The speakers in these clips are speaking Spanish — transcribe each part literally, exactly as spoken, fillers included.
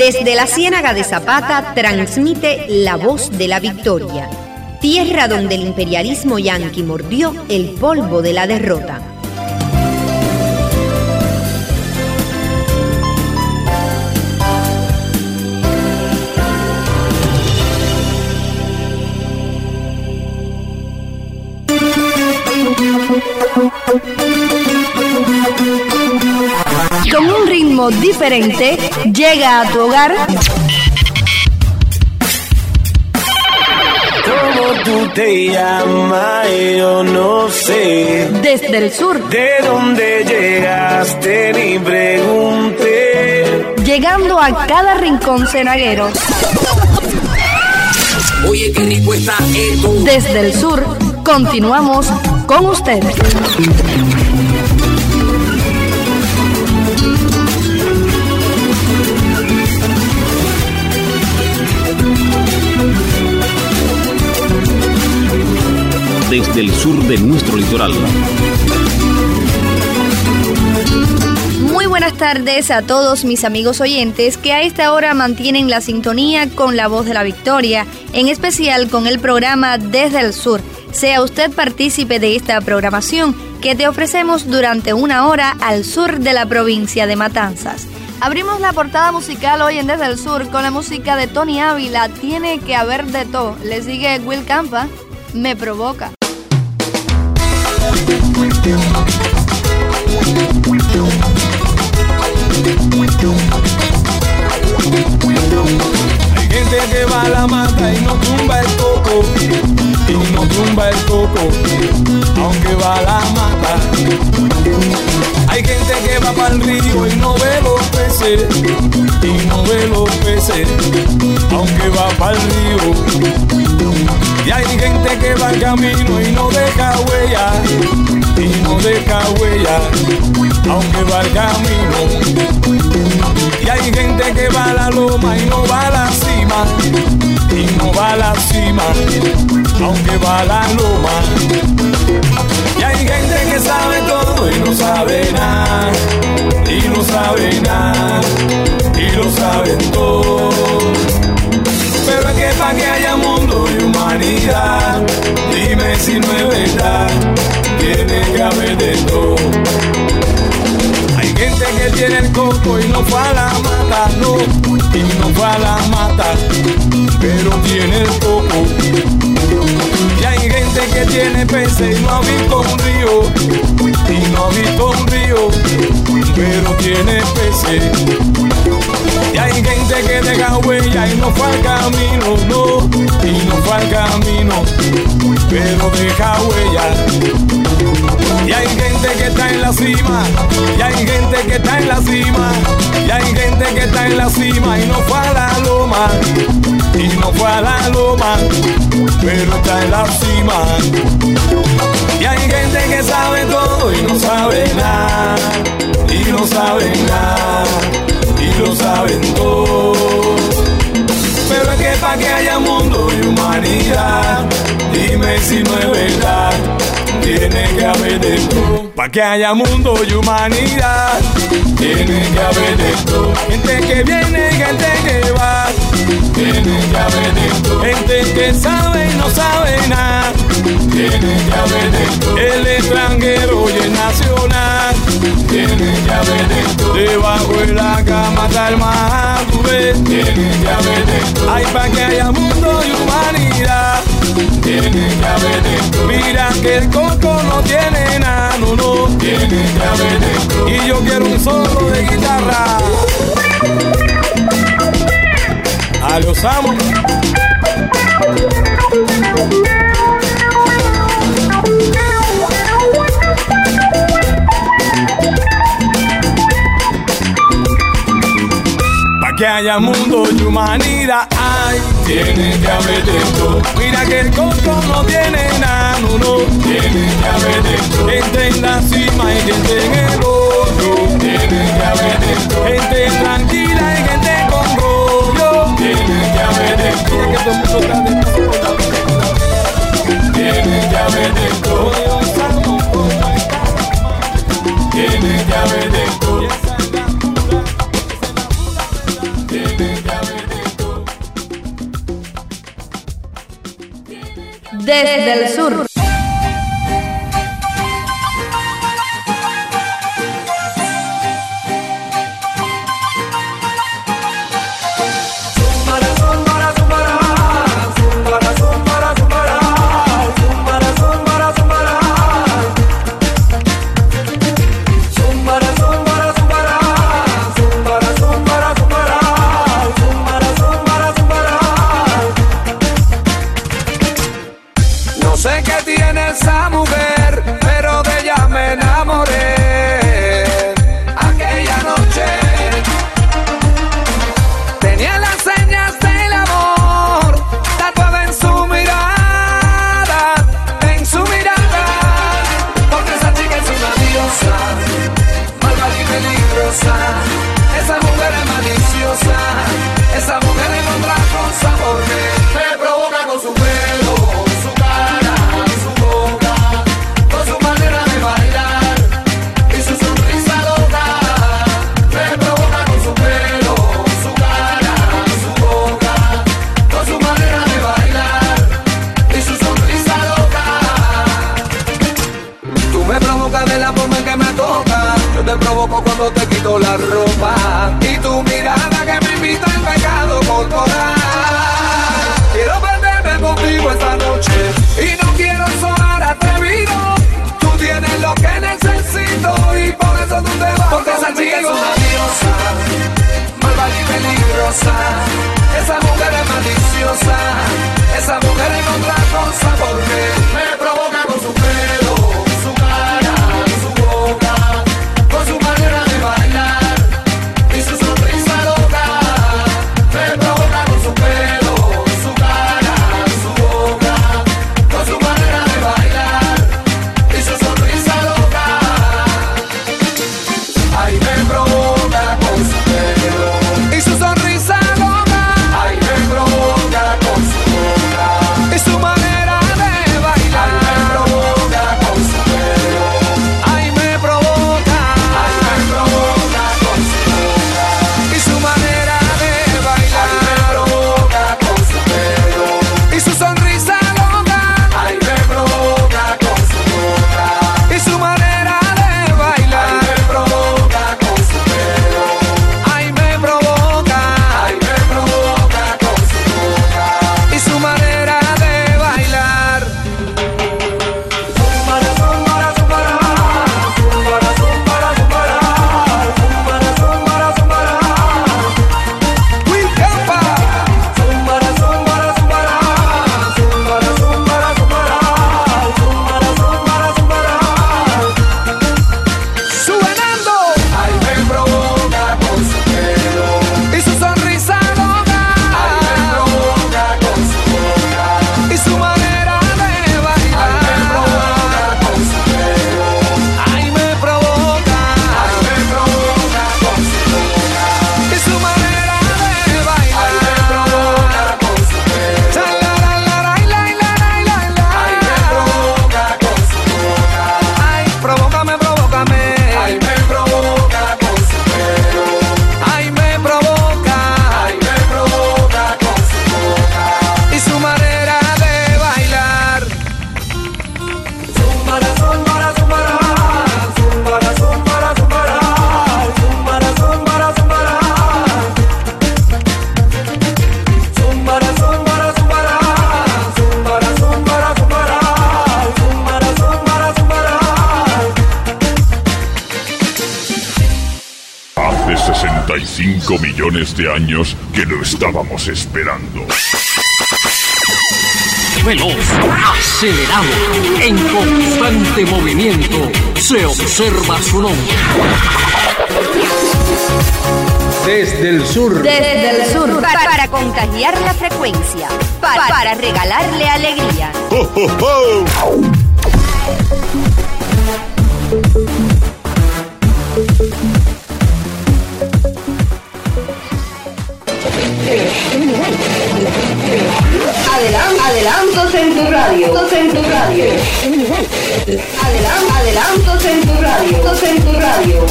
Desde la Ciénaga de Zapata transmite La Voz de la Victoria, tierra donde el imperialismo yanqui mordió el polvo de la derrota. Con un ritmo diferente, llega a tu hogar. ¿Cómo tú te llamas? Yo no sé. Desde el sur. ¿De dónde llegaste? Ni pregunté. Llegando a cada rincón cenaguero. Oye, qué rico está esto. Desde el sur, continuamos con ustedes. Desde el sur de nuestro litoral. Muy buenas tardes a todos mis amigos oyentes que a esta hora mantienen la sintonía con La Voz de la Victoria, en especial con el programa Desde el Sur. Sea usted partícipe de esta programación que te ofrecemos durante una hora al sur de la provincia de Matanzas. Abrimos la portada musical hoy en Desde el Sur con la música de Tony Ávila, Tiene que haber de todo. Le sigue Will Campa, Me provoca. Hay gente que va a la mata y no tumba el coco, y no tumba el coco, aunque va a la mata. Hay gente que va para el río y no ve los peces, y no ve los peces, aunque va para el río. Y hay gente que va al camino y no deja huella, y no deja huella, aunque va al camino. Y hay gente que va a la loma y no va a la cima, y no va a la cima, aunque va a la loma. Y hay gente que sabe todo y no sabe nada, y no sabe nada, y lo saben todo. Pero es que para que haya mundo y humanidad, dime si no es verdad, tiene que haber de todo. Hay gente que tiene el coco y no fue a la mata, no, y no fue a la mata, pero tiene el coco. Y hay gente que tiene peces y no ha visto un río, y no ha visto un río, pero tiene peces. Y hay gente que deja huella y no fue al camino, no, y no fue al camino, pero deja huella. Y hay gente que está en la cima, y hay gente que está en la cima, y hay gente que está en la cima y no fue a la loma, y no fue a la loma, pero está en la cima. Y hay gente que sabe todo y no sabe nada, y no sabe nada, y lo saben todo. Pero es que para que haya mundo y humanidad, dime si no es verdad, tiene que haber de todo. Para que haya mundo y humanidad, tiene que haber de todo. Gente que viene y gente que va, tiene que haber de todo. Gente que sabe y no sabe nada, tiene que haber de todo. El extranjero y el nacional, tiene que haber de todo. Debajo de la cama está el madurez, tiene que haber de todo. Hay para que haya mundo y humanidad, tiene que haber de todo. Mira que el coco no tiene nada, no, no, tiene que haber de todo. Y yo quiero un solo de guitarra. A los amos. Pa' que haya mundo y humanidad, ay, tiene que haber de todo. Mira que el coco no tiene nada, no, no, tiene que haber de todo. Gente en la cima y gente en el hoyo, tiene que haber de todo. Gente tranquila y gente con rollo, tiene que haber de todo. Mira que todo el mundo está de todo. Tiene que haber de todo. Tiene que haber de todo. Tiene desde el sur. Cuando te quito la ropa y tu mirada que me invita al pecado corporal. Quiero perderme contigo esta noche y no quiero sonar atrevido. Tú tienes lo que necesito y por eso tú te vas. Porque esa chica es una diosa, malvada y peligrosa. Esa mujer es maliciosa, esa mujer es otra cosa porque me provoca con su pelo, su cara, su boca, con su manera de bailar y su sonrisa loca. Me provoca con su pelo, su cara, su boca, con su manera de bailar y su sonrisa loca. Ay, me provoca con su pelo y su sonrisa loca. Ay, me provoca con su boca y su manera de bailar. Ay, me provoca con su pelo. Ay, me provoca. Ay, me provoca con su boca y su manera de bailar. Ay, me provoca con su pelo y su sonrisa loca. Ay, me provoca con su boca y su manera de bailar. Ay, me provoca con su pelo. Ay, me provoca. Ay, me provoca con su boca y su manera de bailar. Zumbara, zumbara, zumbara. Zumbara, zumbara, zumbara. Zumbara, zumbara, zumbara. Wilcampa. Zumbara, zumbara, zumbara. Zumbara, zumbara, zumbara. Zumbara, zumbara, zumbara. Subenando. Ay, me provoca con su pelo y su sonrisa loca. Ay, me provoca con su boca y su manera de bailar. Ay, me provoca con su pelo. Ay, me provoca. Ay, me provoca con su boca y su manera de bailar. Ay, me provoca con su pelo. Cha-la-la-la-la-la-la-la-la. Ay, me provoca con su boca. Ay, provócame, provócame. Ay, me provoca con su pelo. Ay, me provoca. Ay, me provoca con su boca y su manera de bailar. Zumbara, zumbara, zumbara. Zumbara, zumbara, zumbara. Zumbara, zumbara, zumbara. Zumbara, zumbara, zumbara. Zumbara, zumbara, zumbara. Zumbara, zumbara, zumbara. Hace sesenta y cinco millones de años que lo estábamos esperando. Veloz, acelerado, en constante movimiento, se observa su nombre. Desde el sur. Desde el sur. Para, para contagiar la frecuencia, para, para regalarle alegría. ¡Ho, ho, ho! Adelan- adelantos en tu radio. Adelantos en tu radio. Adelan- adelantos en tu radio. Adelantos en tu radio.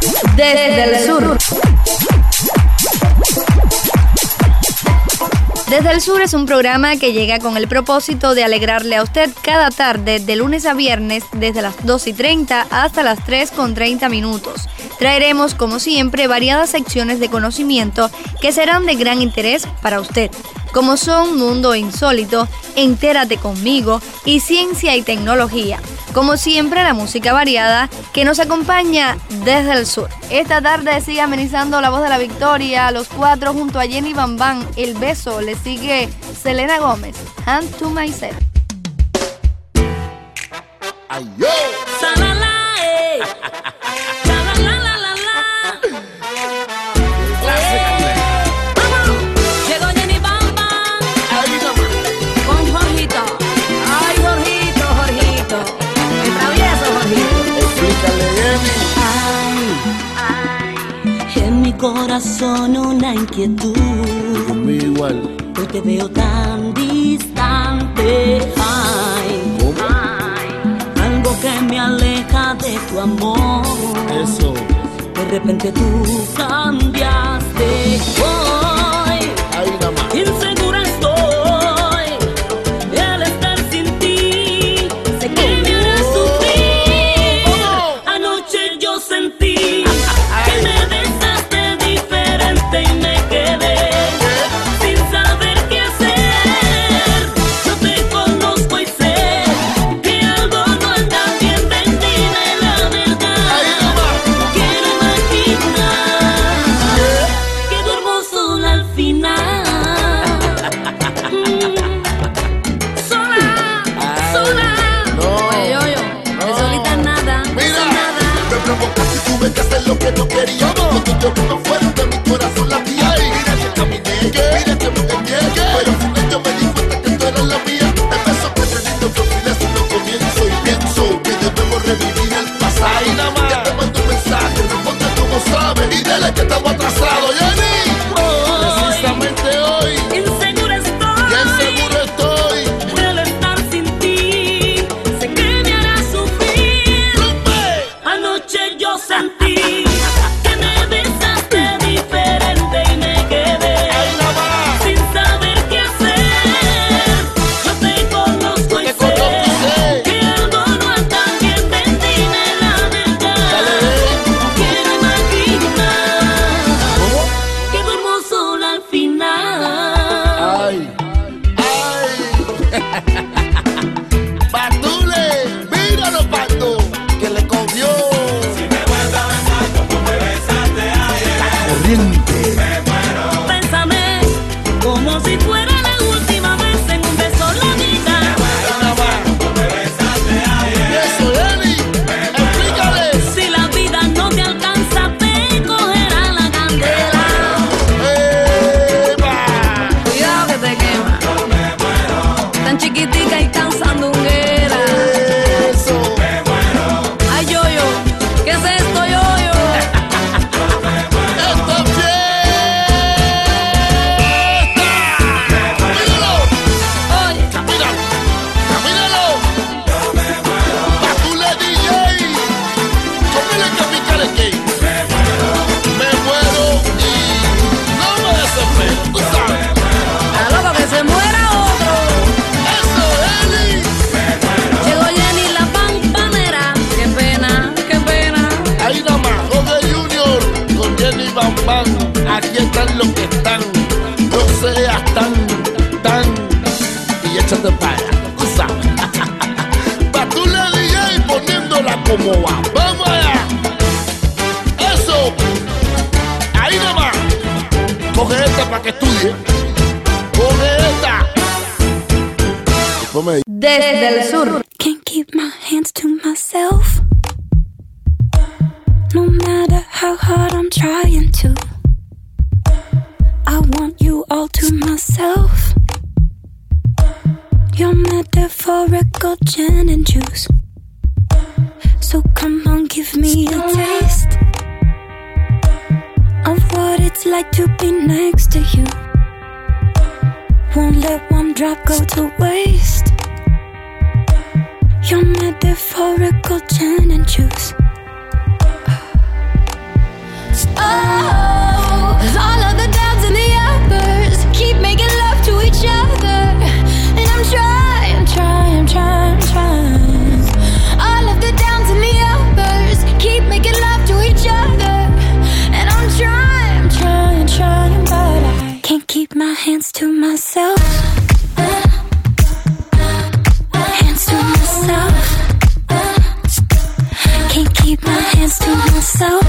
Desde el sur. Desde el Sur es un programa que llega con el propósito de alegrarle a usted cada tarde, de lunes a viernes, desde las dos y treinta hasta las tres con treinta minutos. Traeremos, como siempre, variadas secciones de conocimiento que serán de gran interés para usted, como son Mundo Insólito, Entérate Conmigo y Ciencia y Tecnología. Como siempre, la música variada que nos acompaña desde el sur. Esta tarde sigue amenizando La Voz de la Victoria, los cuatro junto a Jenny Bambán. El beso le sigue Selena Gómez, Hand to Myself. Ay, yo. Salala, eh. Salala, la, la, la. Eh. Vamos. Llegó Jenny Bambán. Ay, nomás. Con Jorgito. Ay, Jorgito, Jorgito. El travieso Jorgito. Explícale, Jenny. Ay, en mi corazón una inquietud. Conmigo igual. Hoy te veo tan distante. Ay, ¿cómo? Algo que me aleja de tu amor. Eso. De repente tú cambiaste. Hoy, Ahí nada más. insegura estoy. Al estar sin ti, sé que me hará sufrir. Anoche yo sentí que me besaste diferente y me quedé sin saber qué hacer. Yo te conozco y sé que algo no anda bien. Ven, dime la verdad. Quiero imaginar que duermo sola al final. Mm. Sola, sola. No. Oye, yo, yo, de solita nada, de Mira, nada. me provocaste y tuve que hacer lo que no quería. Cuando yo no fuera de mi corazón latía. Mira que caminé, mira que me engañé. Pero al final yo me di cuenta que tú eras la mía. Empezó que teniendo que olvidas un comienzo. Y pienso que debemos revivir el pasado. Ahí nada más. Ya te mando un mensaje, responde como sabes. Y dile que estamos atrasados, Jenny. Precisamente hoy. Insegura estoy. Ya inseguro estoy. Al estar sin ti, sé que me hará sufrir. Anoche yo sentí que me besaste diferente y me quedé sin saber qué hacer. Yo te conozco y Te sé conozco y sé. que algo no anda bien. Ven, dime la verdad. Quiero imaginar que duermo sola al final. Ay, ay. Patule, míralo, Pato, que le comió. Corriente. Bésame como si fuera la última vez. En un beso la vida. Eso, Eli, explícale. Si la vida no te alcanza, te cogerá la candela. Eva. Cuidado que te quema. Tan chiquitica y tan sandunguera. Eso. Ay, yo, yo. ¿Qué es esto, yo, yo? Esta fiesta. Míralo, Oye, míralo, míralo. Patule D J. Cómele que picarle que. Me muero y no me desespero, tú sabes. a loco que se muera otro. Eso, Eli. Llegó Jenny la pampanera. Qué pena, qué pena. Ahí nada más, Jorge Junior con Jenny Bambán. Aquí están los que están. No seas tan, tan. Y échate para allá, tú sabes. Patule D J poniéndola como va. Vamos allá. Eso. Ahí nada más. Coge esta para que estudie. Coge esta. Después me Desde el sur. Can't keep my hands to myself. No matter how hard I'm trying to. I want you all to myself. Your metaphorical gin and juice. So come on, give me a taste of what it's like to be next to you. Won't let one drop go to waste. Your metaphorical gin and juice. Oh, all of the doubts and the uppers keep making love to each trying, trying, trying, trying. All of the downs and the uppers, keep making love to each other. And I'm trying, trying, trying, but I can't keep my hands to myself. Hands to myself. Can't keep my hands to myself.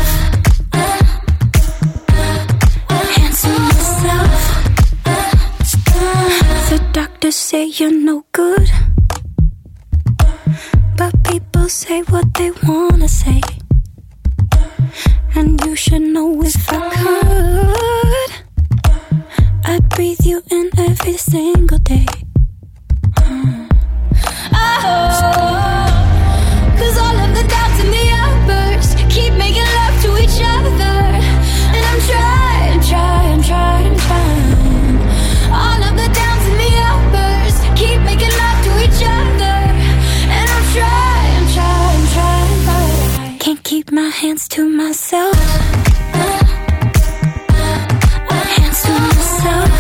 Hands to myself. The doctors say you're no good, but people say what they wanna say. And you should know if I could, I'd breathe you in every single day. Mm. Oh, cause all of the doubts and the uppers keep making love to each other. And I'm trying, trying, trying, trying. All of the downs and the uppers keep making love to each other. And I'm trying, trying, trying, but I can't keep my hands to myself. Hands to myself.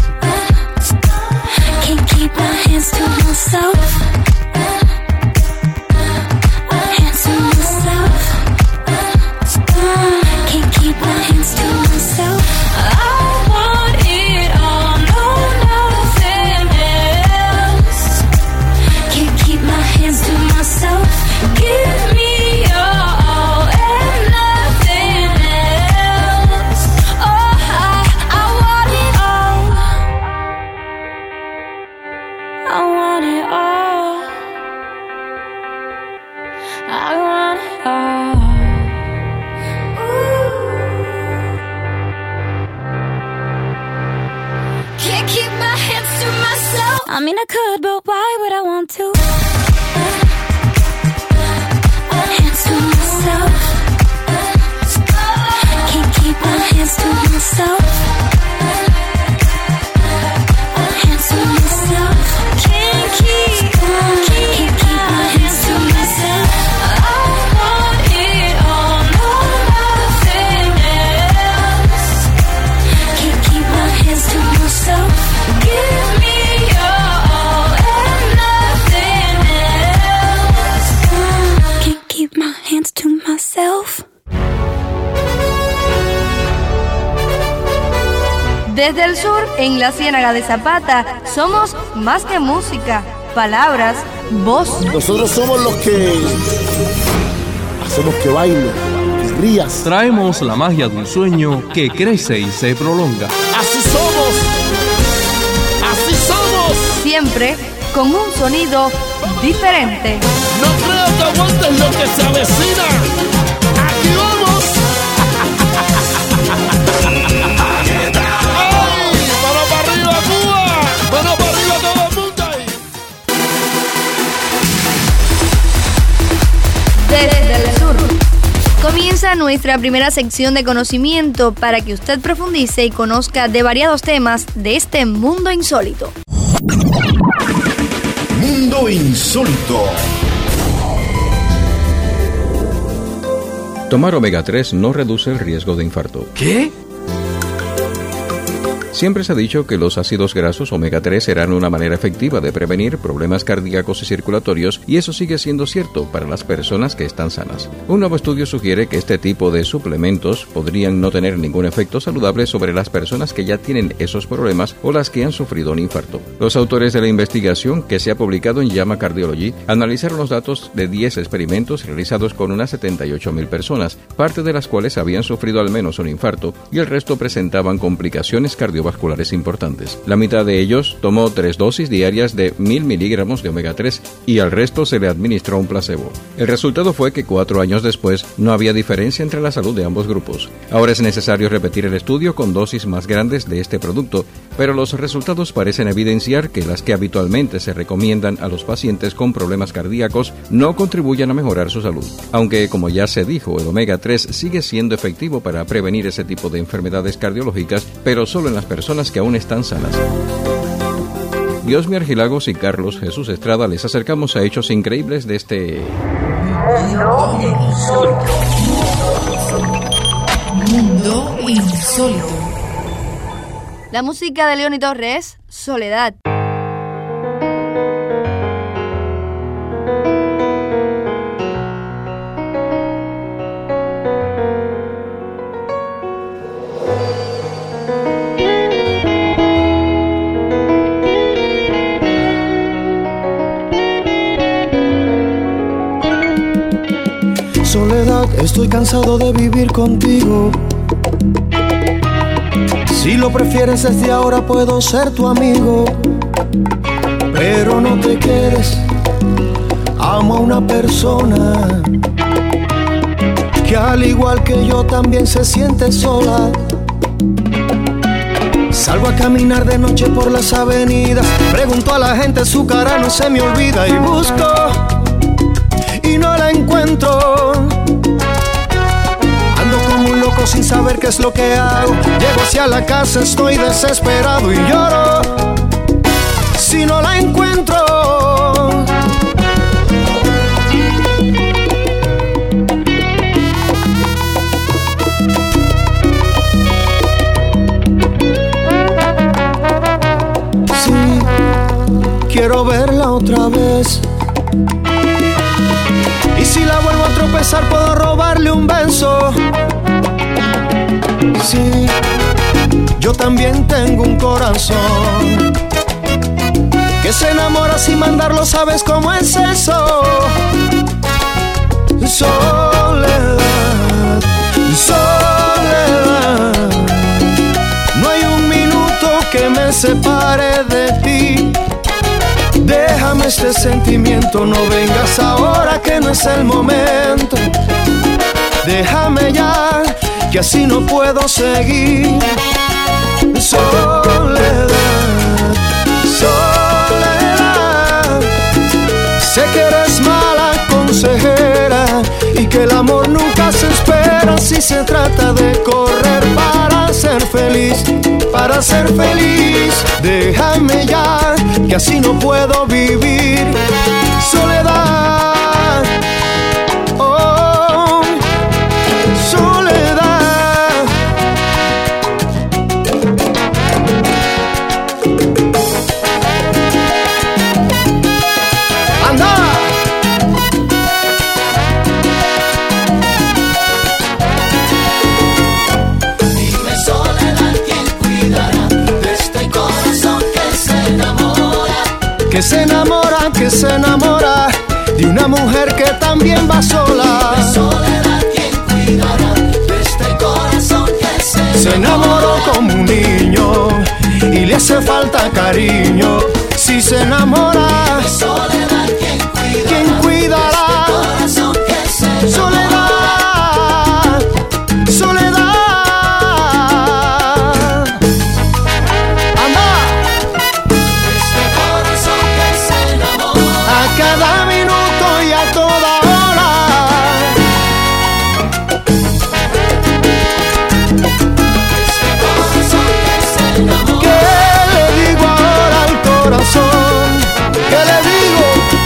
Can't keep my hands to myself. Hands to myself. Can't keep my hands to myself. I want it all, no, nothing else. Can't keep my hands to myself. Give me your all and nothing else. Oh, I, I want it all. I want it all. I want it all. Ooh. Can't keep my hands to myself. I mean I could, but why would I want to? Hands to myself. Can't keep my hands to myself. Hands to myself. Can't keep, can't keep my hands to myself. I want it all, no, nothing else. Can't keep my hands to myself. Give me your all and nothing else. Can't keep my hands to myself. Desde el sur, en la Ciénaga de Zapata, somos más que música, palabras, voz. Nosotros somos los que hacemos que baile, que rías. Traemos la magia de un sueño que crece y se prolonga. Así somos, así somos. Siempre con un sonido diferente. No creo que aguantes lo que se avecina. Aquí vamos. ¡Bueno, para arriba todo el mundo ahí! Desde el sur comienza nuestra primera sección de conocimiento para que usted profundice y conozca de variados temas de este mundo insólito. Mundo insólito. Tomar omega tres no reduce el riesgo de infarto. ¿Qué? Siempre se ha dicho que los ácidos grasos omega tres serán una manera efectiva de prevenir problemas cardíacos y circulatorios, y eso sigue siendo cierto para las personas que están sanas. Un nuevo estudio sugiere que este tipo de suplementos podrían no tener ningún efecto saludable sobre las personas que ya tienen esos problemas o las que han sufrido un infarto. Los autores de la investigación, que se ha publicado en JAMA Cardiology, analizaron los datos de diez experimentos realizados con unas setenta y ocho mil personas, parte de las cuales habían sufrido al menos un infarto y el resto presentaban complicaciones cardiovasculares importantes. La mitad de ellos tomó tres dosis diarias de mil miligramos de omega tres y al resto se le administró un placebo. El resultado fue que cuatro años después no había diferencia entre la salud de ambos grupos. Ahora es necesario repetir el estudio con dosis más grandes de este producto, pero los resultados parecen evidenciar que las que habitualmente se recomiendan a los pacientes con problemas cardíacos no contribuyen a mejorar su salud. Aunque, como ya se dijo, el omega tres sigue siendo efectivo para prevenir ese tipo de enfermedades cardiológicas, pero solo en las personas que aún están sanas. Diosmi Argilagos y Carlos Jesús Estrada les acercamos a hechos increíbles de este Mundo insólito. Mundo insólito. La música de Leoni Torres, Soledad. Soledad, estoy cansado de vivir contigo. Si lo prefieres desde ahora puedo ser tu amigo, pero no te quedes. Amo a una persona que al igual que yo también se siente sola. Salgo a caminar de noche por las avenidas, pregunto a la gente, su cara no se me olvida. Y busco y no la encuentro. Ando como un loco sin saber qué es lo que hago. Llego hacia la casa, estoy desesperado y lloro si no la encuentro. Quiero verla otra vez. Y si la vuelvo a tropezar puedo robarle un beso. Sí, yo también tengo un corazón que se enamora sin mandarlo, ¿sabes cómo es eso? Soledad, soledad, no hay un minuto que me separe de ti. Déjame este sentimiento, no vengas ahora que no es el momento. Déjame ya, que así no puedo seguir. Soledad, soledad, sé que eres mala consejera y que el amor nunca se espera si se trata de correr para ser feliz. Para ser feliz, déjame ya, que así no puedo vivir. Soledad, oh, soledad. ¡Anda! Dime, soledad, ¿quién cuidará de este corazón que se enamora? Que se enamora, que se enamora de una mujer que también va sola. Dime, soledad, ¿quién cuidará de este corazón que se enamora? Se enamoró como un niño y le hace falta cariño. Si se enamora, dime, soledad, ¿quién cuidará? ¿Quién cuidará de este corazón que se enamora? Soledad, soledad. Cada minuto y a toda hora. ¿Qué le digo ahora al corazón? ¿Qué le digo?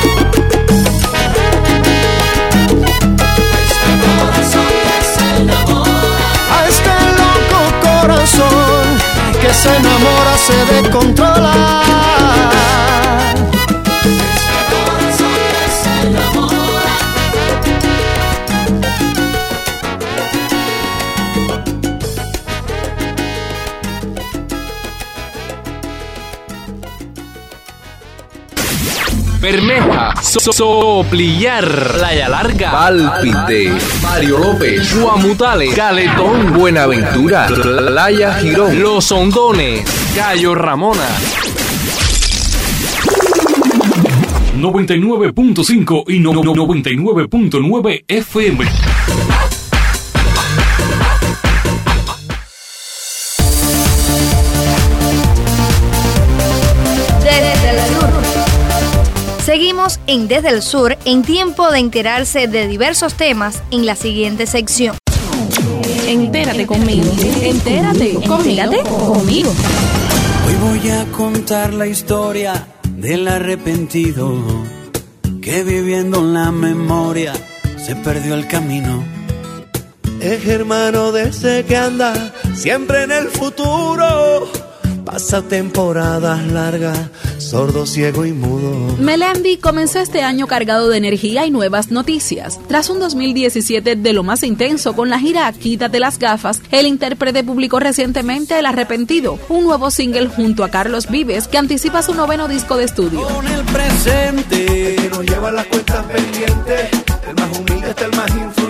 A este loco corazón que se enamora, se descontrola. Bermeja, so Soplillar, Playa Larga, Pálpite, Mario López, Guamutale, Caletón, Buenaventura, Playa Girón, Los Hondones, Cayo Ramona. noventa y nueve punto cinco y no, no, noventa y nueve punto nueve F M. Desde el sur. Seguimos en Desde el Sur, en tiempo de enterarse de diversos temas en la siguiente sección. Entérate conmigo. Entérate conmigo. conmigo. Hoy voy a contar la historia del arrepentido que viviendo en la memoria se perdió el camino. Es hermano de ese que anda siempre en el futuro. Pasa temporadas largas, sordo, ciego y mudo. Melendi comenzó este año cargado de energía y nuevas noticias. Tras un dos mil diecisiete de lo más intenso con la gira Quítate las gafas, el intérprete publicó recientemente El Arrepentido, un nuevo single junto a Carlos Vives que anticipa su noveno disco de estudio. Con el presente, el que nos lleva las cuentas pendientes, el más humilde está el más influyente.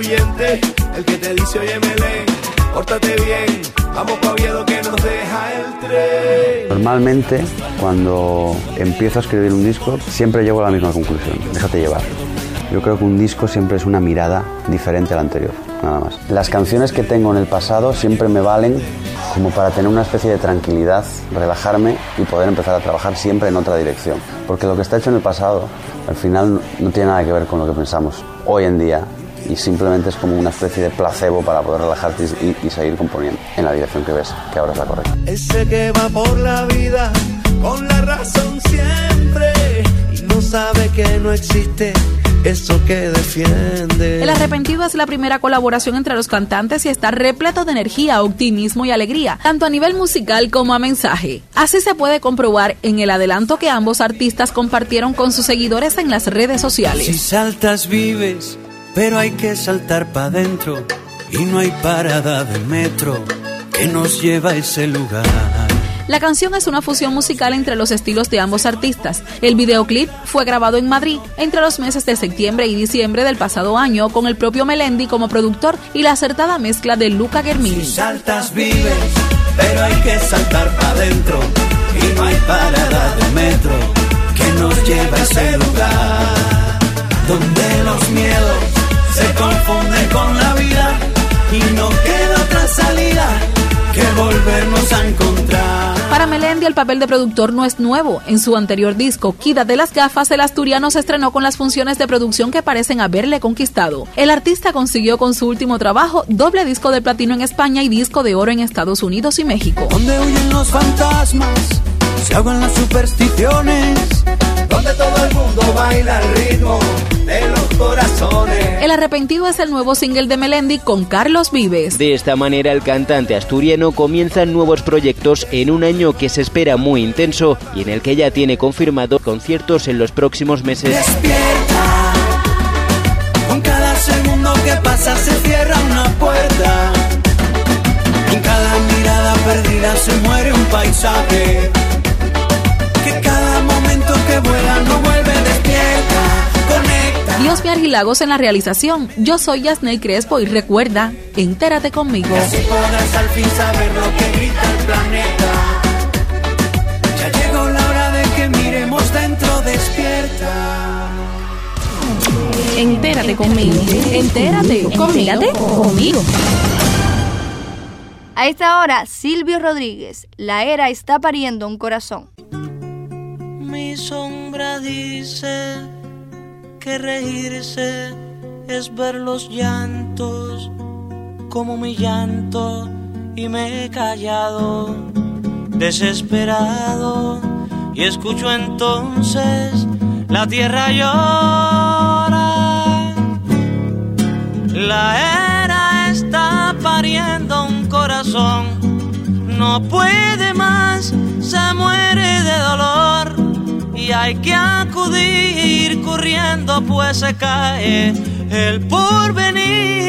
entiende, el que te dice oye Melén, pórtate bien, vamos pa' Oviedo que nos deja el tren. Normalmente cuando empiezo a escribir un disco siempre llego a la misma conclusión, déjate llevar. Yo creo que un disco siempre es una mirada diferente a la anterior, nada más. Las canciones que tengo en el pasado siempre me valen como para tener una especie de tranquilidad, relajarme y poder empezar a trabajar siempre en otra dirección. Porque lo que está hecho en el pasado, al final no tiene nada que ver con lo que pensamos hoy en día y simplemente es como una especie de placebo para poder relajarte y, y seguir componiendo en la dirección que ves, que ahora es la correcta. Ese que va por la vida con la razón siempre y no sabe que no existe eso que defiende. El Arrepentido es la primera colaboración entre los cantantes y está repleto de energía, optimismo y alegría, tanto a nivel musical como a mensaje. Así se puede comprobar en el adelanto que ambos artistas compartieron con sus seguidores en las redes sociales. Si saltas vives, pero hay que saltar pa' dentro y no hay parada de metro que nos lleva a ese lugar. La canción es una fusión musical entre los estilos de ambos artistas. El videoclip fue grabado en Madrid entre los meses de septiembre y diciembre del pasado año con el propio Melendi como productor y la acertada mezcla de Luca Guermini. Si saltas vives, pero hay que saltar pa' dentro y no hay parada de metro que nos lleva a ese lugar donde los miedos se confunden con la vida y no queda otra salida que volvernos a encontrar. Para Melendi el papel de productor no es nuevo. En su anterior disco, Quítate las gafas, el asturiano se estrenó con las funciones de producción que parecen haberle conquistado. El artista consiguió con su último trabajo doble disco de platino en España y disco de oro en Estados Unidos y México. Donde huyen los fantasmas, se ahogan las supersticiones, donde todo el mundo baila al ritmo de los corazones. El Arrepentido es el nuevo single de Melendi con Carlos Vives. De esta manera el cantante asturiano comienza nuevos proyectos en un año que se espera muy intenso y en el que ya tiene confirmado conciertos en los próximos meses. Despierta, con cada segundo que pasa se cierra una puerta, con cada mirada perdida se muere un paisaje, que cada momento que vuela no vuelve, despierta, conecta. Dios me Argilagos en la realización. Yo soy Yasney Crespo y recuerda, entérate conmigo. Y así podrás al fin saber lo que grita el planeta. Ya llegó la hora de que miremos dentro, despierta. Entérate conmigo. Entérate conmigo. conmigo. A esta hora, Silvio Rodríguez, la era está pariendo un corazón. Mi sombra dice que reírse es ver los llantos como mi llanto y me he callado desesperado y escucho entonces la tierra llora. La era está pariendo un corazón, no puede más, se muere de dolor y hay que acudir corriendo pues se cae el porvenir.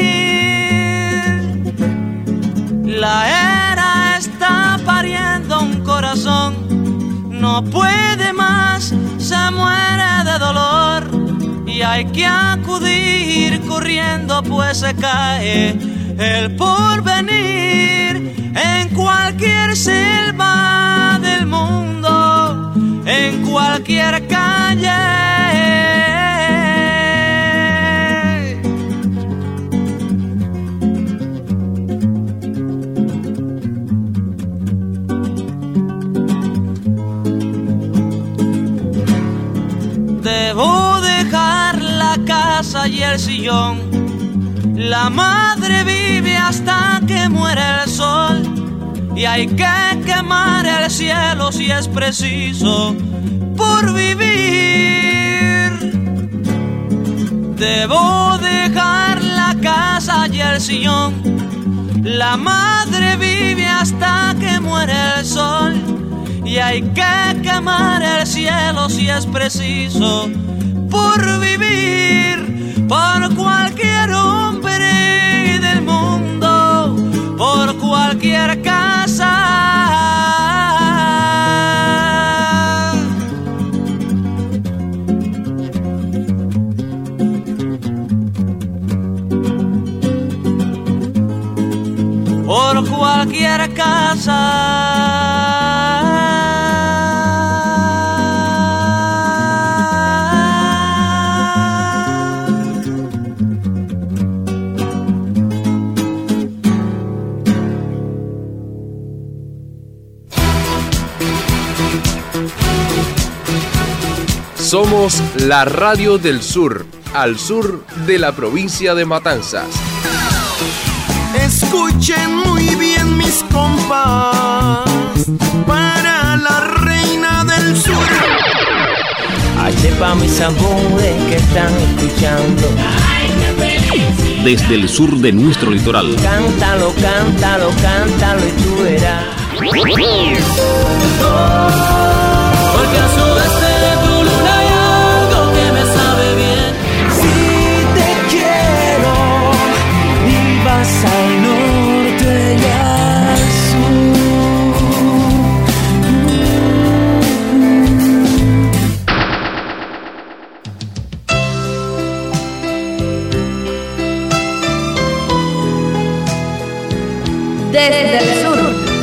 La era está pariendo un corazón, no puede más, se muere de dolor y hay que acudir corriendo pues se cae el porvenir. En cualquier selva del mundo, en cualquier calle, debo dejar la casa y el sillón. La madre vive hasta que muere el sol y hay que quemar el cielo si es preciso por vivir. Debo dejar la casa y el sillón. La madre vive hasta que muere el sol y hay que quemar el cielo si es preciso por vivir. Por cualquier hombre del mundo, por cualquier casa. cualquier casa. Somos la radio del sur, al sur de la provincia de Matanzas. Escuchen muy bien mis compas, para la reina del sur. Este pa' mis amores que están escuchando. Desde el sur de nuestro litoral. Cántalo, cántalo, cántalo y tú verás. Porque a su este de tu luna hay algo que me sabe bien. Si te quiero y vas al norte y al sur. Desde el sur.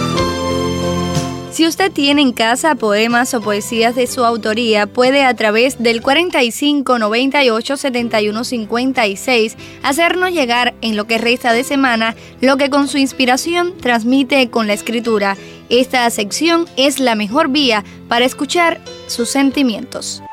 Si usted tiene en casa poemas o poesías de su autoría, puede a través del cuarenta y cinco, noventa y ocho, setenta y uno, cincuenta y seis hacernos llegar en lo que resta de semana lo que con su inspiración transmite con la escritura. Esta sección es la mejor vía para escuchar sus sentimientos.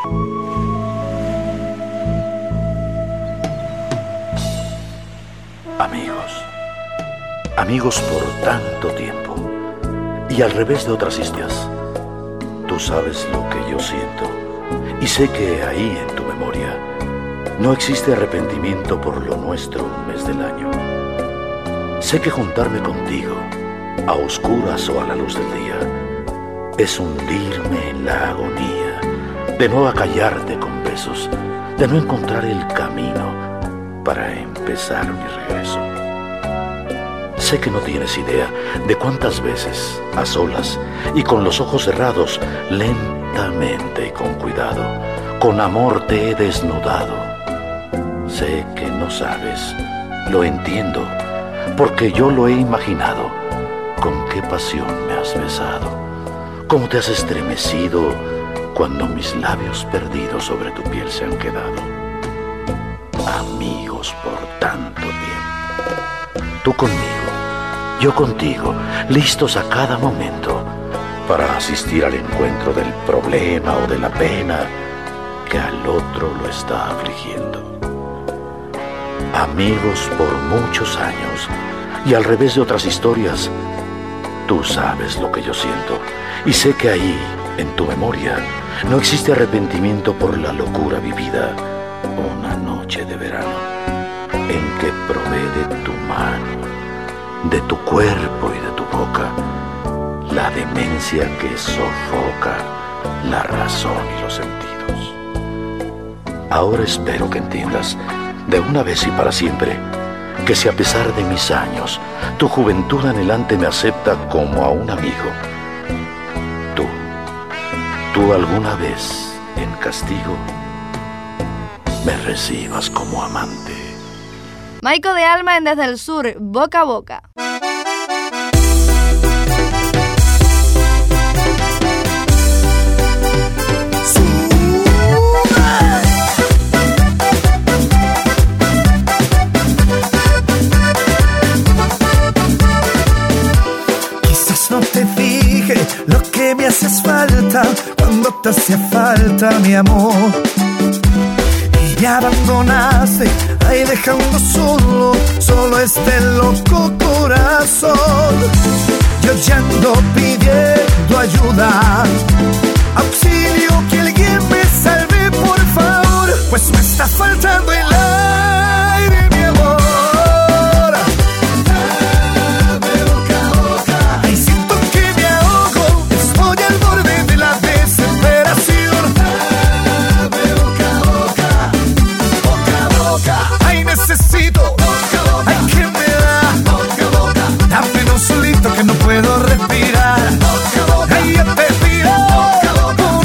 Amigos, amigos por tanto tiempo. Y al revés de otras historias, tú sabes lo que yo siento. Y sé que ahí en tu memoria no existe arrepentimiento por lo nuestro un mes del año. Sé que juntarme contigo, a oscuras o a la luz del día, es hundirme en la agonía, de no acallarte con besos, de no encontrar el camino para empezar mi regreso. Sé que no tienes idea de cuántas veces, a solas y con los ojos cerrados, lentamente y con cuidado, con amor te he desnudado. Sé que no sabes, lo entiendo, porque yo lo he imaginado. Con qué pasión me has besado, cómo te has estremecido cuando mis labios perdidos sobre tu piel se han quedado. Amigos por tanto tiempo, tú conmigo, yo contigo, listos a cada momento para asistir al encuentro del problema o de la pena que al otro lo está afligiendo. Amigos por muchos años y al revés de otras historias, tú sabes lo que yo siento y sé que ahí, en tu memoria, no existe arrepentimiento por la locura vivida una noche de verano en que probé de tu mano, de tu cuerpo y de tu boca, la demencia que sofoca la razón y los sentidos. Ahora espero que entiendas, de una vez y para siempre, que si a pesar de mis años, tu juventud anhelante me acepta como a un amigo, tú, tú alguna vez, en castigo, me recibas como amante. Maico de Alma en Desde el Sur, boca a boca. Quizás no te dije lo que me haces falta cuando te hacía falta mi amor. Me abandonaste, ahí dejando solo, solo este loco corazón. Yo ya ando pidiendo ayuda, auxilio, que alguien me salve por favor, pues me está faltando el aire, mi amor. Dame boca a boca, ay, siento que me ahogo, estoy al borde de la desesperación. Ay, necesito boca, boca. Ay, que me da boca, boca. Dame un solito que no puedo respirar boca, boca. Ay, yo te pido boca, boca.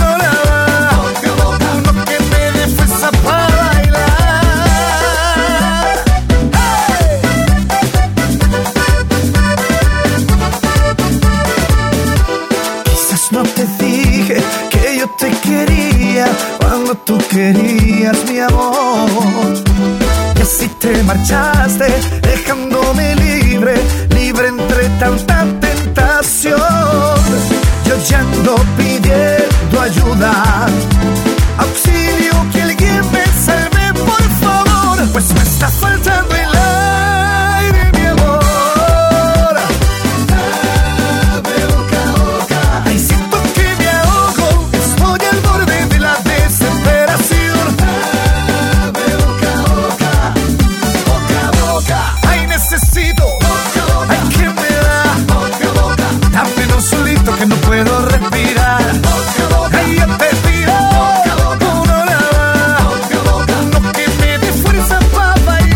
tenías mi amor. Y así te marchaste, dejándome libre, libre entre tanta tentación. Yo ya ando pidiendo ayuda, auxilio, que alguien me salve, por favor, pues me está faltando el aire, mi amor. Dame boca a boca. Ay, siento que me ahogo, estoy al borde de la desesperación. Dame boca a boca, boca a boca. Ay, necesito boca a boca. Ay, que me da boca a boca. Dame un solito que no puedo respirar. Boca a boca. Ay, ya te pido boca a boca. Uno nada, boca a boca. Uno que me dé fuerza para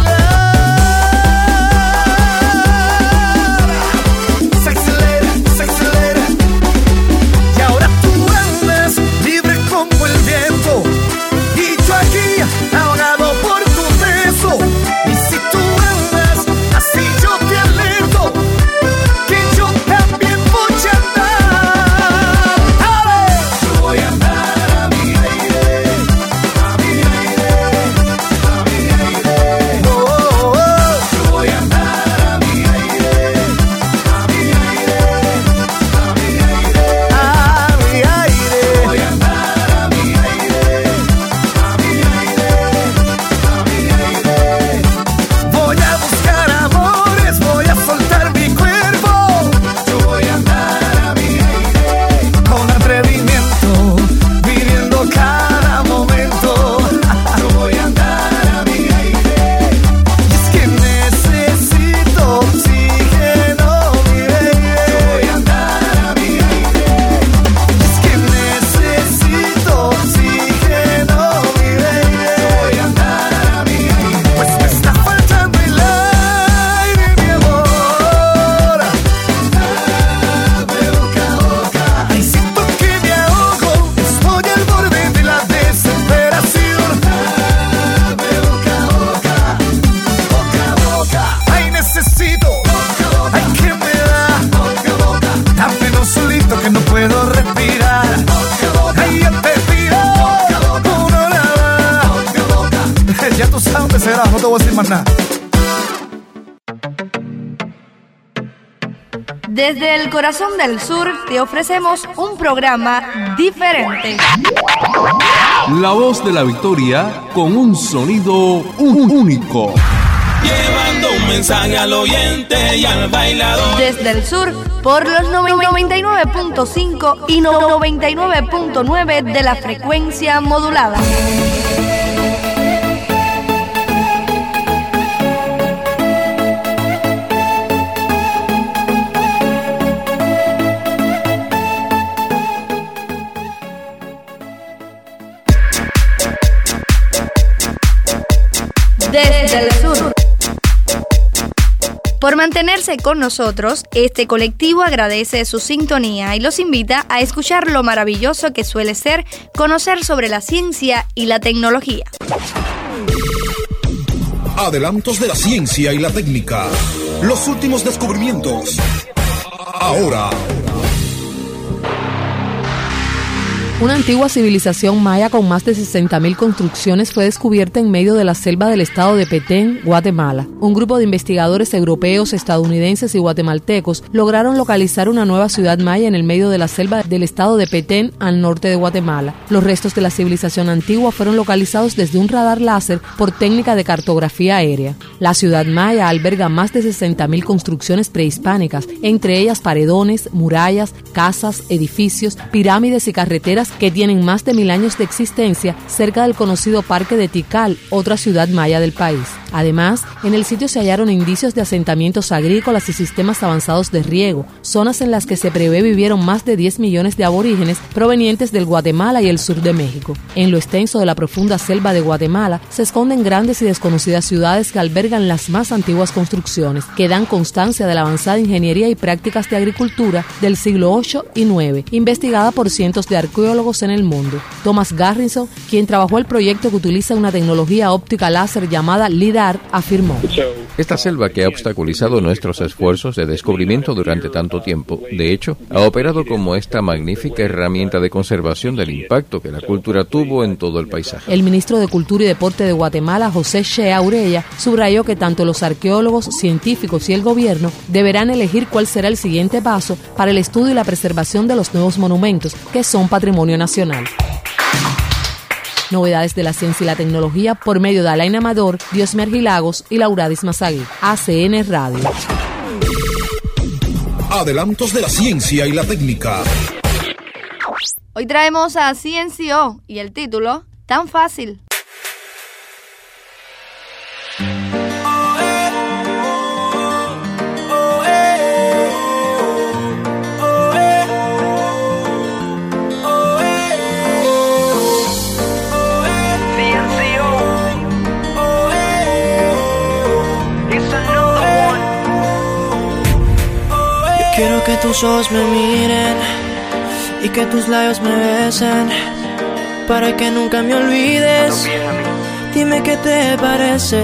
bailar. Se acelera, se acelera. Y ahora tú andas libre como el viento, y yo aquí ahogado por tu beso. Y si tú andas así, yo te alerto que yo también voy a andar. ¡Ale! Yo voy a andar a mi aire, a mi aire, a mi aire. Oh, oh, oh. Yo voy a andar a mi aire, a mi aire, a mi aire, a mi aire. Voy a andar a mi aire, a mi aire, a mi aire. Voy a buscar amores, voy a soltar mi cuerpo. Yo voy a andar a mi aire, con atrevimiento, viviendo cada momento. Yo voy a andar a mi aire, y es que necesito oxígeno, mi baby. Yo voy a andar a mi aire, y es que necesito oxígeno, mi baby. Yo voy a andar a mi aire, pues me está faltando el aire, mi amor. Dame boca a boca. Ay, siento que me ahogo, estoy al borde de la desesperación. Dame boca a boca, boca a boca. Ay, necesito boca a boca. Ay, que me da boca a boca. Dame un solito que no puedo respirar. Boca a boca. Ay, ya te pido boca a boca. Uno nada, boca a boca. Ya tú sabes dónde será, no te voy a decir más nada. Desde el corazón del sur te ofrecemos un programa diferente. La voz de la victoria con un sonido un- único. Llevando un mensaje al oyente y al bailador. Desde el sur, por los noventa y nueve punto cinco y noventa y nueve punto nueve de la frecuencia modulada. Desde el sur. Por mantenerse con nosotros, este colectivo agradece su sintonía y los invita a escuchar lo maravilloso que suele ser conocer sobre la ciencia y la tecnología. Adelantos de la ciencia y la técnica. Los últimos descubrimientos. Ahora. Una antigua civilización maya con más de sesenta mil construcciones fue descubierta en medio de la selva del estado de Petén, Guatemala. Un grupo de investigadores europeos, estadounidenses y guatemaltecos lograron localizar una nueva ciudad maya en el medio de la selva del estado de Petén, al norte de Guatemala. Los restos de la civilización antigua fueron localizados desde un radar láser por técnica de cartografía aérea. La ciudad maya alberga más de sesenta mil construcciones prehispánicas, entre ellas paredones, murallas, casas, edificios, pirámides y carreteras que tienen más de mil años de existencia cerca del conocido Parque de Tikal, otra ciudad maya del país. Además, en el sitio se hallaron indicios de asentamientos agrícolas y sistemas avanzados de riego, zonas en las que se prevé vivieron más de diez millones de aborígenes provenientes del Guatemala y el sur de México. En lo extenso de la profunda selva de Guatemala se esconden grandes y desconocidas ciudades que albergan las más antiguas construcciones, que dan constancia de la avanzada ingeniería y prácticas de agricultura del siglo ocho y nueve, investigada por cientos de arqueólogos en el mundo. Thomas Garrison, quien trabajó el proyecto que utiliza una tecnología óptica láser llamada LIDAR Gerard afirmó: Esta selva que ha obstaculizado nuestros esfuerzos de descubrimiento durante tanto tiempo, de hecho, ha operado como esta magnífica herramienta de conservación del impacto que la cultura tuvo en todo el paisaje. El ministro de Cultura y Deporte de Guatemala, José Shea Urella, subrayó que tanto los arqueólogos, científicos y el gobierno deberán elegir cuál será el siguiente paso para el estudio y la preservación de los nuevos monumentos, que son patrimonio nacional. Novedades de la ciencia y la tecnología por medio de Alain Amador, Diosmer Gilagos y Lauradis Mazagui. A C N Radio. Adelantos de la ciencia y la técnica. Hoy traemos a C N C O y el título, Tan Fácil. Quiero que tus ojos me miren y que tus labios me besen, para que nunca me olvides. Dime qué te parece.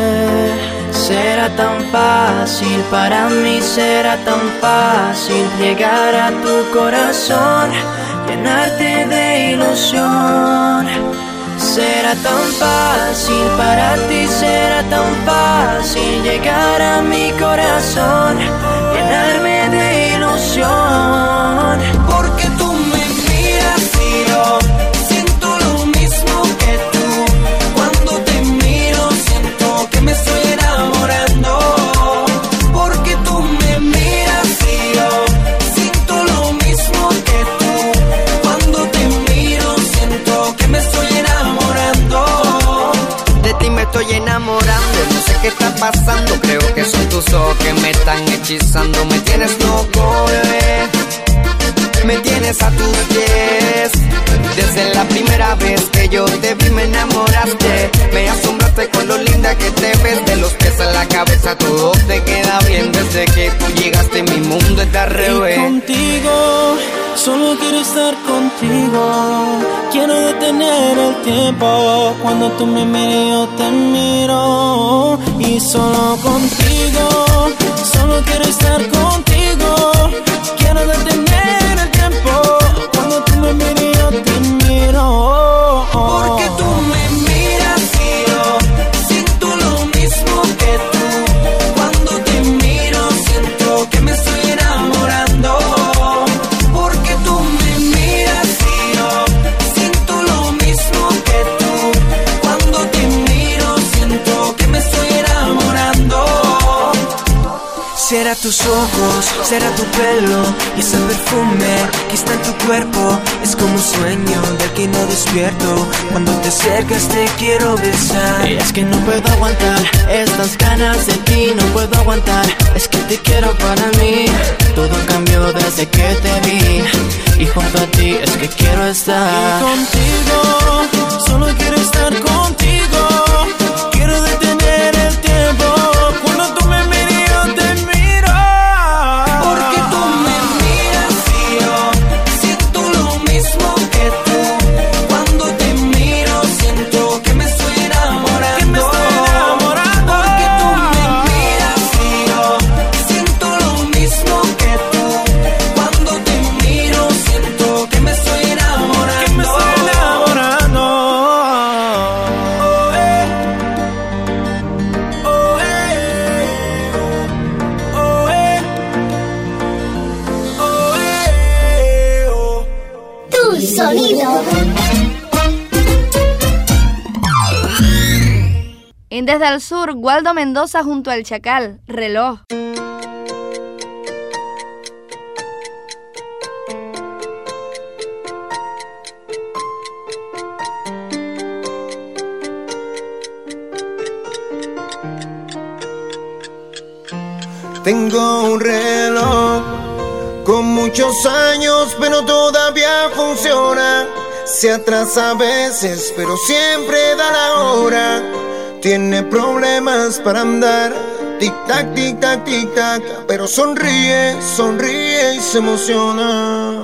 Será tan fácil para mí, será tan fácil llegar a tu corazón, llenarte de ilusión. Será tan fácil para ti, será tan fácil llegar a mi corazón, llenarme de ilusión. Porque tú me miras y yo siento lo mismo que tú. Cuando te miro siento que me estoy enamorando. Porque tú me miras y yo siento lo mismo que tú. Cuando te miro siento que me estoy enamorando. De ti me estoy enamorando, no sé qué está pasando. Creo que son tus ojos que me están hechizando. Me tienes loco, bebé, me tienes a tus pies. Desde la primera vez que yo te vi me enamoraste. Me asombraste con lo linda que te ves. De los pies a la cabeza todo te queda bien. Desde que tú llegaste mi mundo está al revés. Y contigo, solo quiero estar contigo. Quiero detener el tiempo. Cuando tú me mires yo te miro. Y solo contigo, solo quiero estar contigo. Quiero detener el tiempo. Cuando tú me mires yo te miro. Porque tú me miras y yo siento lo mismo que tú. Cuando te miro siento que me estoy enamorando. Porque tú me miras y yo siento lo mismo que tú. Cuando te miro siento que me estoy enamorando. Será tus ojos, será tu pelo y ese perfume que está en tu cuerpo. Es como un sueño del que no despierto. Cuando te acercas te quiero besar. Es que no puedo aguantar estas ganas de ti, no puedo aguantar. Es que te quiero para mí. Todo cambió desde que te vi y junto a ti es que quiero estar. Y contigo, solo quiero estar contigo. Quiero detener el tiempo. Cuando tú me mires yo te miro. Porque tú me miras y yo siento lo mismo que tú. Cuando te miro siento que me estoy enamorando. Que me estoy enamorando. Porque tú me miras y yo siento lo mismo que tú. Cuando te miro siento que me estoy enamorando. Que me estoy enamorando. Oh, eh. Oh, eh. Oh, eh. Oh, eh. Oh. Tu sonido. En Desde el Sur, Waldo Mendoza junto al Chacal, Reloj. Tengo un reloj con muchos años, pero todavía funciona. Se atrasa a veces, pero siempre da la hora. Tiene problemas para andar, tic-tac, tic-tac, tic-tac, pero sonríe, sonríe y se emociona.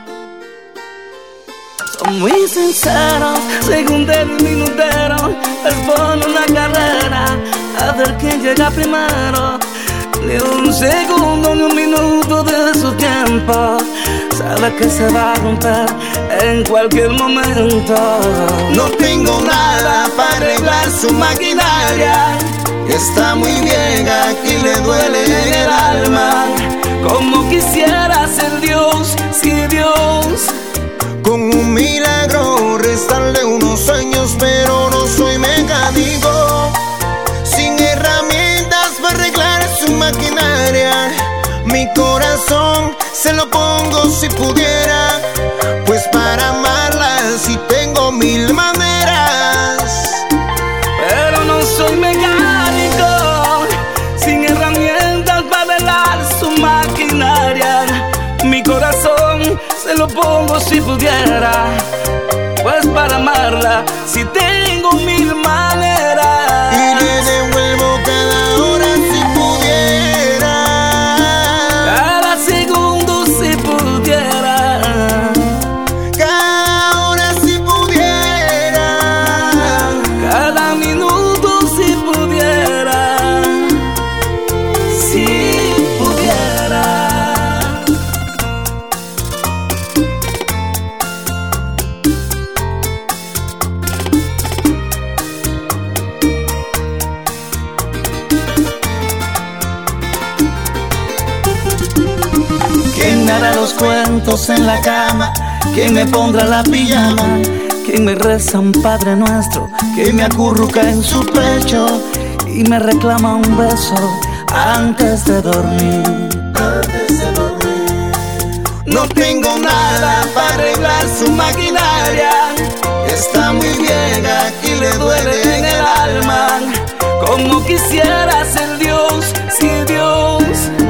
Son muy sinceros, según el minutero, les pone una carrera. del que llega primero. Ni un segundo, ni un minuto de su tiempo. Sabe que se va a romper en cualquier momento. No tengo nada para arreglar su maquinaria. Está muy vieja, aquí le duele en el alma. Como quisiera ser Dios, si Dios con un milagro restarle unos años, pero no soy mecánico. Sin herramientas para arreglar su maquinaria. Mi corazón se lo pongo si pudiera, pues para amarla si tengo mil maneras. Pero no soy mecánico, sin herramientas para arreglar su maquinaria. Mi corazón se lo pongo si pudiera, pues para amarla si tengo mil maneras. Y le devuelvo cada hora si pudiera, cada segundo si pudiera, cada hora si pudiera, cada minuto si pudiera, si pudiera. ¿Quién me hará los cuentos en la cama? ¿Quién me pondrá la pijama? ¿Quién me reza un Padre Nuestro? ¿Quién me acurruca en su pecho y me reclama un beso antes de dormir? Antes de dormir. No tengo nada para arreglar su maquinaria. Está muy vieja, aquí le duele en el alma. Como quisiera ser Dios, si Dios,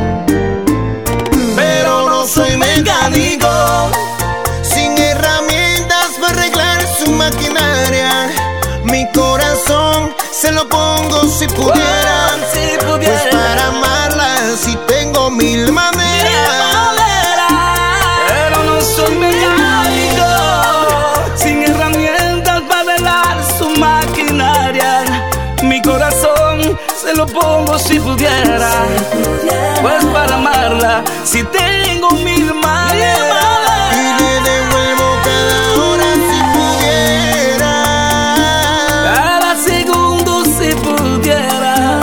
pero no soy mecánico. Sin herramientas para arreglar su maquinaria. Mi corazón se lo pongo si pudiera, oh, si pudiera. Pues para amarla si tengo mil maneras. Pero no soy mecánico, sin herramientas para arreglar su maquinaria. Mi corazón se lo pongo si pudiera, si pudiera. Pues para amarla si tengo mil maneras. Y le devuelvo cada hora si pudiera, cada segundo si pudiera,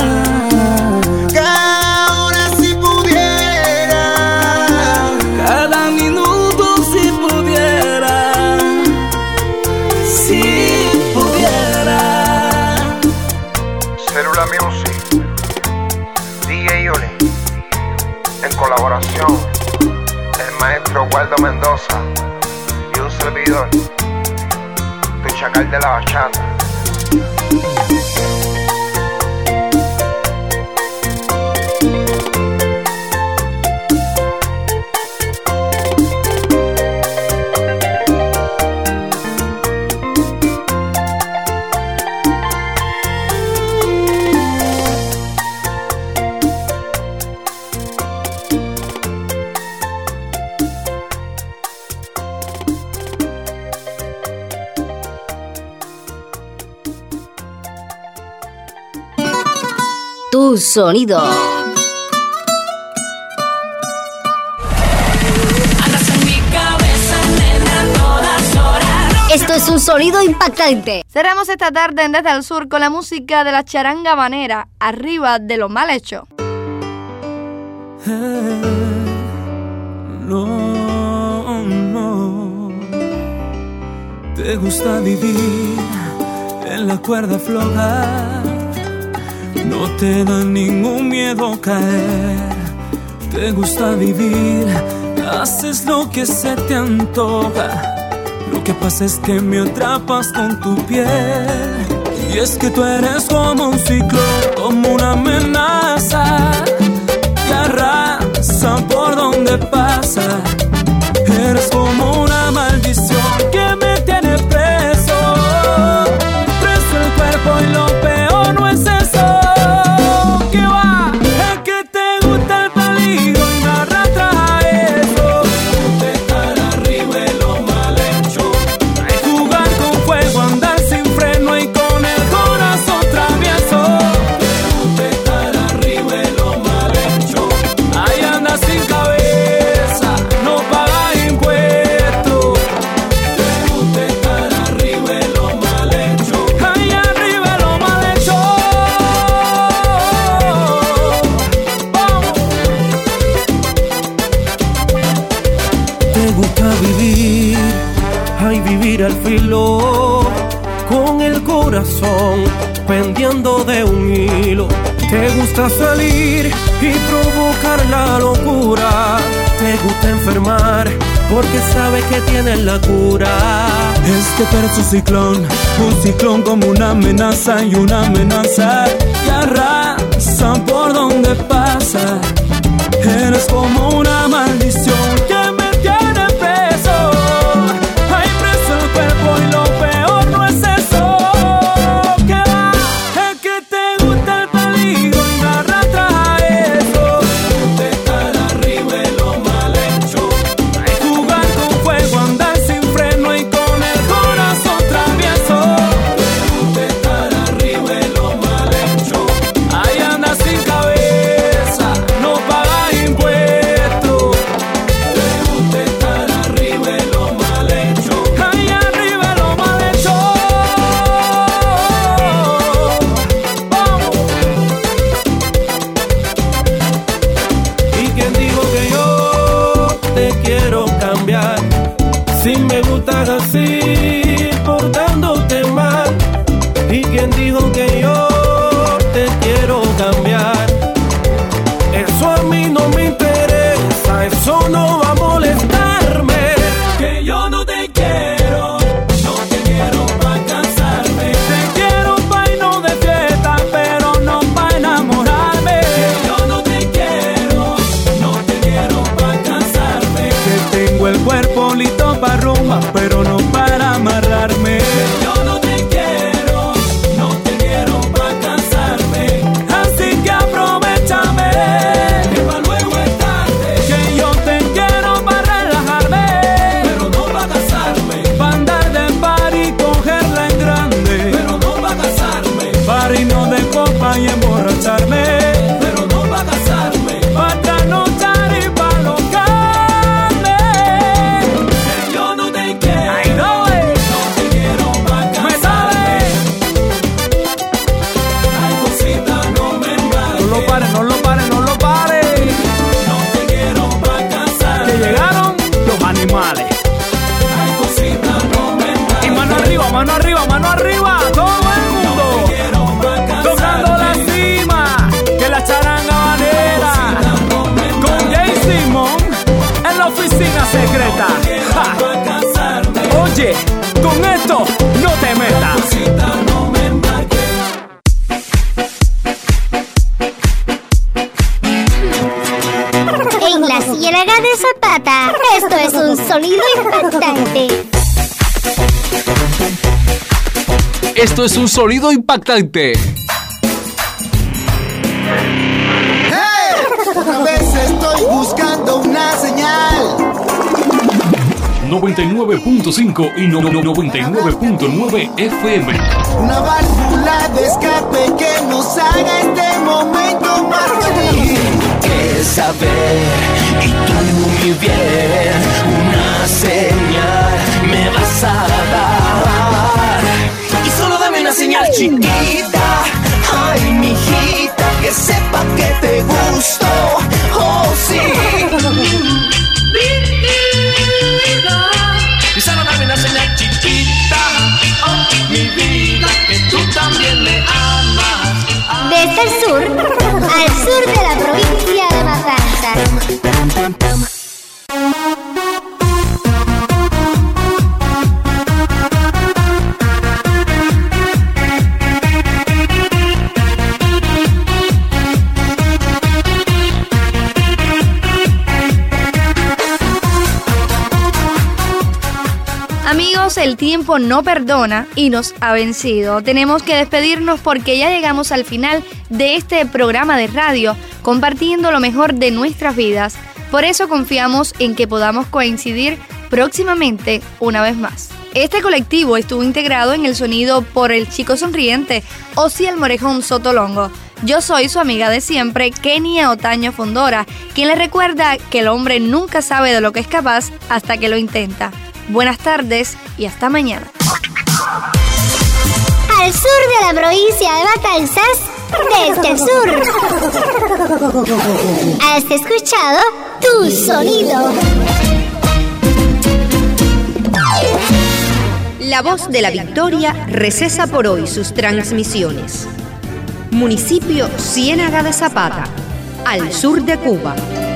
cada hora si pudiera, cada minuto si pudiera, si pudiera. Célula Music, D J Uli, en colaboración el maestro Waldo Mendoza y un servidor, tu chacal de la bachata. Tu sonido. Esto es un sonido impactante. Cerramos esta tarde en Desde el Sur con la música de la charanga habanera, Arriba de lo mal hecho. Eh, no, no. Te gusta vivir en la cuerda floja. No te da ningún miedo caer. Te gusta vivir, haces lo que se te antoja. Lo que pasa es que me atrapas con tu piel. Y es que tú eres como un ciclón, como una amenaza que arrasa por donde pasa. Eres como una maldición que me tiene preso. Preso el cuerpo y lo peor no es eso. ¿Qué va? Es que te gusta el peligro y me arrastra a eso. Dejar arriba lo mal hecho. Jugar con fuego, andar sin freno y con el corazón travieso. Te filo, con el corazón pendiendo de un hilo. Te gusta salir y provocar la locura, te gusta enfermar porque sabes que tienes la cura. Este verso ciclón, un ciclón como una amenaza y una amenaza que arrasa por donde pasa. Eres como una maldición que me tiene preso, hay preso el cuerpo y lo peor no es eso. Que va, es que te gusta el peligro y me arrastras a eso. De estar arriba es lo mal hecho. Hay jugar con fuego, andar sin freno y con el corazón travieso. De estar arriba es lo mal hecho. Ahí andas sin cabeza, no pagas impuestos. De estar arriba es lo mal hecho. Ahí arriba lo mal hecho. Vamos. ¿Y quién dijo que yo te quiero cambiar? Si me gustas así, portándote mal. ¿Y quién dijo que yo te quiero cambiar? Eso a mí no me interesa, eso no va a molestarme. Que yo no te quiero, no te quiero para casarme. Te quiero pa' irnos de fiesta, pero no pa' enamorarme. Que yo no te quiero, no te quiero para casarme. Que tengo el cuerpo listo pa' rumba, pero no para amarrarme. Que yo no te quiero, no te quiero para casarme. Así que aprovechame, Que pa' luego es tarde, que yo te quiero pa' relajarme, pero no para casarme. pa' andar de par y cogerla en grande, Pero no para casarme, para irnos de copa y emborracharme, pero no para casarme. pa' trasnochar y pa' locarme. Que yo no te quiero, Ay, no, eh. no te quiero para Me casarme. sabe. Ay, cosita, no me embarques. No lo pares, no lo pares, no lo pares, No te quiero para que casarme. llegaron los animales. Ay, cosita, no me embarques. Y mano arriba, mano arriba, mano arriba, todo el mundo Quiero para casarme. tocando la cima, que la charanga banera, con Jay Simon en la oficina secreta. Ja. Para casarme. Oye, con esto no te metas. Cosita, no me embarques. En la Ciénaga de Zapata, esto es un sonido impactante. Esto es un sonido impactante. ¡Hey! Otra vez estoy buscando una señal. noventa y nueve punto cinco y no- no- noventa y nueve punto nueve F M. Una válvula de escape que nos haga este momento más feliz. Que saber y tú muy bien una señal me vas a dar y solo dame una señal chiquita, ay mijita, que sepa que te gusto, oh sí. Y solo dame una señal chiquita, oh mi vida, que tú también me amas. Desde el sur al sur de la provincia de Matanzas. Amigos, el tiempo no perdona y nos ha vencido. Tenemos que despedirnos porque ya llegamos al final de este programa de radio, compartiendo lo mejor de nuestras vidas. Por eso confiamos en que podamos coincidir próximamente una vez más. Este colectivo estuvo integrado en el sonido por el chico sonriente Osiel Morejón Sotolongo. Yo soy su amiga de siempre, Kenia Otaño Fondora, quien le recuerda que el hombre nunca sabe de lo que es capaz hasta que lo intenta. Buenas tardes y hasta mañana. Al sur de la provincia de Matanzas, desde el sur. Has escuchado Tu Sonido. La Voz de la Victoria recesa por hoy sus transmisiones. Municipio Ciénaga de Zapata, al sur de Cuba.